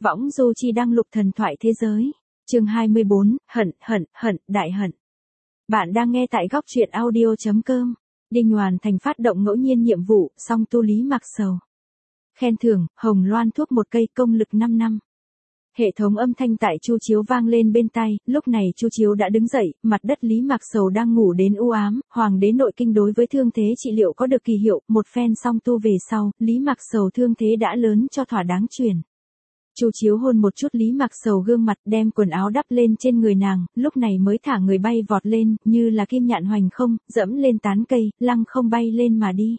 Võng Du Chi đăng lục thần thoại thế giới. Chương 24, hận, đại hận. Bạn đang nghe tại góc truyện audio.com. Đinh hoàn thành phát động ngẫu nhiên nhiệm vụ, song tu Lý Mạc Sầu. Khen thưởng, hồng loan thuốc 1 cây, công lực 5 năm. Hệ thống âm thanh tại Chu Chiếu vang lên bên tai, lúc này Chu Chiếu đã đứng dậy, mặt đất Lý Mạc Sầu đang ngủ đến u ám, hoàng đế nội kinh đối với thương thế trị liệu có được kỳ hiệu, một phen song tu về sau, Lý Mạc Sầu thương thế đã lớn cho thỏa đáng truyền. Chu Chiếu hôn một chút Lý Mạc Sầu gương mặt, đem quần áo đắp lên trên người nàng, lúc này mới thả người bay vọt lên, như là kim nhạn hoành không, dẫm lên tán cây, lăng không bay lên mà đi.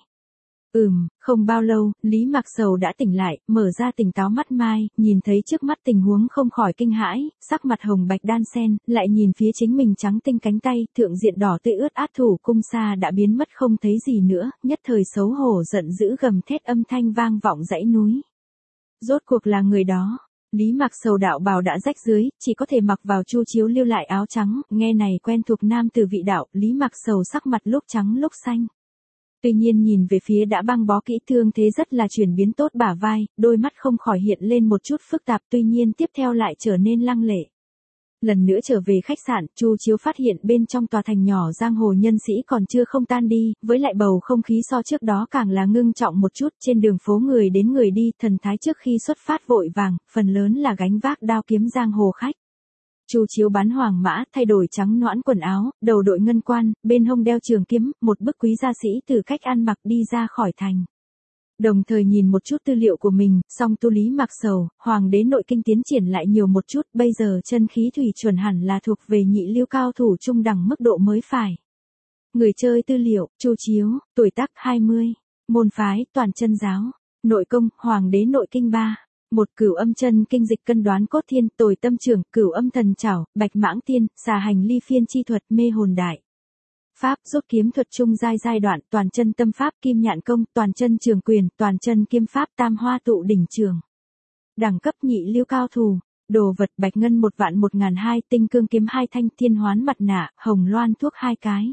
Không bao lâu, Lý Mạc Sầu đã tỉnh lại, mở ra tỉnh táo mắt mai, nhìn thấy trước mắt tình huống không khỏi kinh hãi, sắc mặt hồng bạch đan xen, lại nhìn phía chính mình trắng tinh cánh tay, thượng diện đỏ tươi ướt át thủ cung xa đã biến mất không thấy gì nữa, nhất thời xấu hổ giận dữ gầm thét âm thanh vang vọng dãy núi. Rốt cuộc là người đó. Lý Mạc Sầu đạo bào đã rách dưới, chỉ có thể mặc vào Chu Chiếu lưu lại áo trắng, nghe này quen thuộc nam từ vị đạo, Lý Mạc Sầu sắc mặt lúc trắng lúc xanh. Tuy nhiên nhìn về phía đã băng bó kỹ thương thế rất là chuyển biến tốt bả vai, đôi mắt không khỏi hiện lên một chút phức tạp, tuy nhiên tiếp theo lại trở nên lăng lệ. Lần nữa trở về khách sạn, Chu Chiếu phát hiện bên trong tòa thành nhỏ giang hồ nhân sĩ còn chưa không tan đi, với lại bầu không khí so trước đó càng là ngưng trọng một chút, trên đường phố người đến người đi, thần thái trước khi xuất phát vội vàng, phần lớn là gánh vác đao kiếm giang hồ khách. Chu Chiếu bán hoàng mã, thay đổi trắng nõn quần áo, đầu đội ngân quan, bên hông đeo trường kiếm, một bức quý gia sĩ từ cách ăn mặc đi ra khỏi thành. Đồng thời nhìn một chút tư liệu của mình, song tu Lý Mạc Sầu, hoàng đế nội kinh tiến triển lại nhiều một chút, bây giờ chân khí thủy chuẩn hẳn là thuộc về nhị lưu cao thủ trung đẳng mức độ mới phải. Người chơi tư liệu, Chu Chiếu, tuổi tác 20, môn phái, toàn chân giáo, nội công, hoàng đế nội kinh 3. Một cửu âm chân kinh dịch cân đoán cốt thiên, tồi tâm trưởng, cửu âm thần trảo, bạch mãng tiên, xà hành ly phiên chi thuật, mê hồn đại. Pháp, rút kiếm thuật trung giai đoạn, toàn chân tâm pháp, kim nhạn công, toàn chân trường quyền, toàn chân kiếm pháp, tam hoa tụ đỉnh trường. Đẳng cấp nhị lưu cao thủ, đồ vật bạch ngân 1.1.200, tinh cương kiếm 2 thanh, thiên hoán mặt nạ, hồng loan thuốc 2 cái.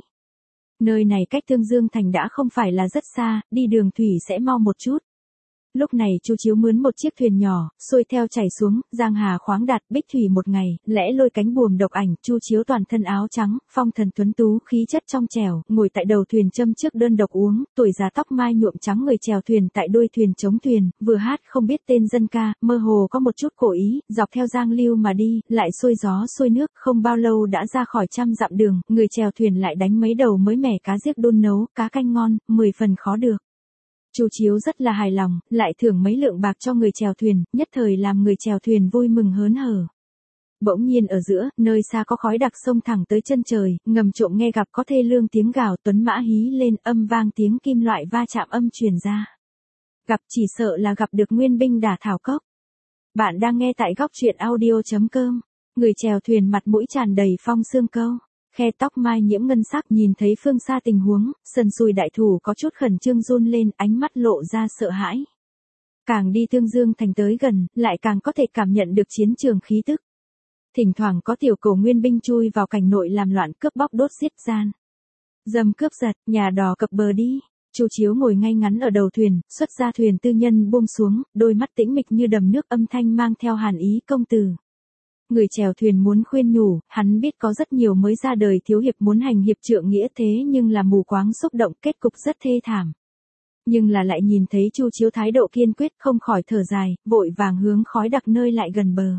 Nơi này cách Tương Dương thành đã không phải là rất xa, đi đường thủy sẽ mau một chút. Lúc này Chu Chiếu mướn một chiếc thuyền nhỏ, xuôi theo chảy xuống, giang hà khoáng đạt, bích thủy một ngày, lẽ lôi cánh buồm độc ảnh, Chu Chiếu toàn thân áo trắng, phong thần tuấn tú, khí chất trong trẻo, ngồi tại đầu thuyền châm trước đơn độc uống, tuổi già tóc mai nhuộm trắng người chèo thuyền tại đuôi thuyền chống thuyền, vừa hát không biết tên dân ca, mơ hồ có một chút cổ ý, dọc theo giang lưu mà đi, lại xuôi gió xuôi nước, không bao lâu đã ra khỏi 100 dặm đường, người chèo thuyền lại đánh mấy đầu mới mẻ cá giết đun nấu, cá canh ngon, 10 phần khó được. Chu Chiếu rất là hài lòng, lại thưởng mấy lượng bạc cho người chèo thuyền, nhất thời làm người chèo thuyền vui mừng hớn hở. Bỗng nhiên ở giữa, nơi xa có khói đặc sông thẳng tới chân trời, ngầm trộm nghe gặp có thê lương tiếng gào, tuấn mã hí lên, âm vang tiếng kim loại va chạm âm truyền ra. Gặp chỉ sợ là gặp được nguyên binh đả thảo cốc. Bạn đang nghe tại góc truyện audio.com. Người chèo thuyền mặt mũi tràn đầy phong sương câu. Khe tóc mai nhiễm ngân sắc, nhìn thấy phương xa tình huống, sần sùi đại thủ có chút khẩn trương run lên, ánh mắt lộ ra sợ hãi. Càng đi Tương Dương thành tới gần, lại càng có thể cảm nhận được chiến trường khí tức. Thỉnh thoảng có tiểu cổ nguyên binh chui vào cảnh nội làm loạn, cướp bóc đốt giết gian. Dâm cướp giật, nhà đò cập bờ đi. Chu Chiếu ngồi ngay ngắn ở đầu thuyền, xuất ra thuyền tư nhân buông xuống, đôi mắt tĩnh mịch như đầm nước, âm thanh mang theo hàn ý công từ. Người chèo thuyền muốn khuyên nhủ, hắn biết có rất nhiều mới ra đời thiếu hiệp muốn hành hiệp trượng nghĩa thế nhưng là mù quáng xúc động, kết cục rất thê thảm. Nhưng là lại nhìn thấy Chu Chiếu thái độ kiên quyết, không khỏi thở dài, vội vàng hướng khói đặc nơi lại gần bờ.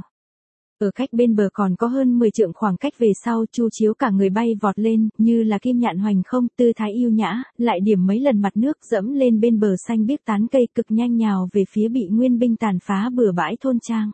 Ở cách bên bờ còn có hơn 10 trượng khoảng cách về sau, Chu Chiếu cả người bay vọt lên, như là kim nhạn hoành không, tư thái yêu nhã, lại điểm mấy lần mặt nước, dẫm lên bên bờ xanh biếc tán cây, cực nhanh nhào về phía bị nguyên binh tàn phá bừa bãi thôn trang.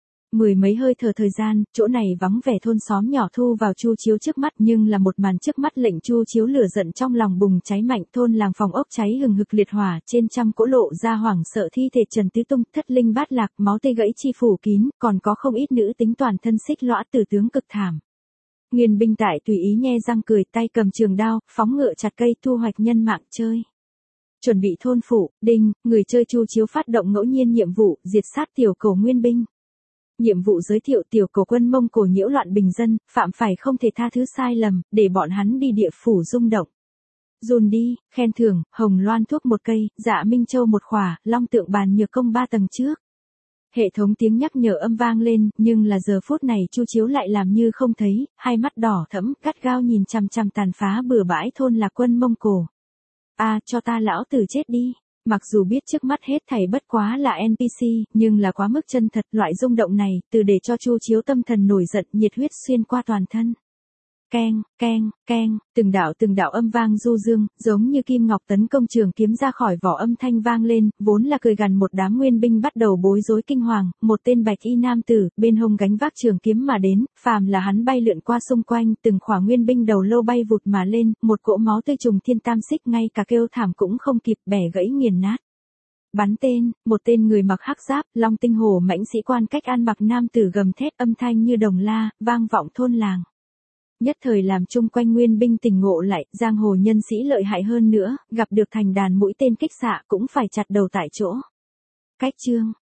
10 mấy hơi thở thời gian, chỗ này vắng vẻ thôn xóm nhỏ thu vào Chu Chiếu trước mắt, nhưng là một màn trước mắt lệnh Chu Chiếu lửa giận trong lòng bùng cháy mạnh, thôn làng phòng ốc cháy hừng hực liệt hỏa, trên trăm cỗ lộ ra hoảng sợ thi thể trần tứ tung, thất linh bát lạc, máu tươi gãy chi phủ kín, còn có không ít nữ tính toàn thân xích lõa tử tướng cực thảm. Nguyên binh tại tùy ý nhe răng cười, tay cầm trường đao, phóng ngựa chặt cây, thu hoạch nhân mạng chơi. Chuẩn bị thôn phủ, đinh, người chơi Chu Chiếu phát động ngẫu nhiên nhiệm vụ, diệt sát tiểu cổ nguyên binh. Nhiệm vụ giới thiệu tiểu cổ quân Mông Cổ nhiễu loạn bình dân, phạm phải không thể tha thứ sai lầm, để bọn hắn đi địa phủ rung động. Dùn đi, khen thưởng, hồng loan thuốc 1 cây, dạ minh châu 1 khỏa, long tượng bàn nhược công 3 tầng trước. Hệ thống tiếng nhắc nhở âm vang lên, nhưng là giờ phút này Chu Chiếu lại làm như không thấy, hai mắt đỏ thẫm, gắt gao nhìn chằm chằm tàn phá bừa bãi thôn Lạc Quân Mông Cổ. A, cho ta lão tử chết đi. Mặc dù biết trước mắt hết thảy bất quá là NPC, nhưng là quá mức chân thật, loại rung động này, từ để cho Chu Chiếu tâm thần nổi giận, nhiệt huyết xuyên qua toàn thân. Keng, keng, keng, từng đạo âm vang du dương, giống như kim ngọc tấn công trường kiếm ra khỏi vỏ, âm thanh vang lên, vốn là cười gằn một đám nguyên binh bắt đầu bối rối kinh hoàng, một tên bạch y nam tử, bên hông gánh vác trường kiếm mà đến, phàm là hắn bay lượn qua xung quanh, từng khỏa nguyên binh đầu lâu bay vụt mà lên, một cỗ máu tươi trùng thiên tam xích ngay cả kêu thảm cũng không kịp, bẻ gãy nghiền nát. Bắn tên, một tên người mặc hắc giáp, long tinh hổ mãnh sĩ quan cách ăn mặc nam tử gầm thét, âm thanh như đồng la, vang vọng thôn làng. Nhất thời làm chung quanh nguyên binh tỉnh ngộ lại, giang hồ nhân sĩ lợi hại hơn nữa, gặp được thành đàn mũi tên kích xạ cũng phải chặt đầu tại chỗ. Cách chương,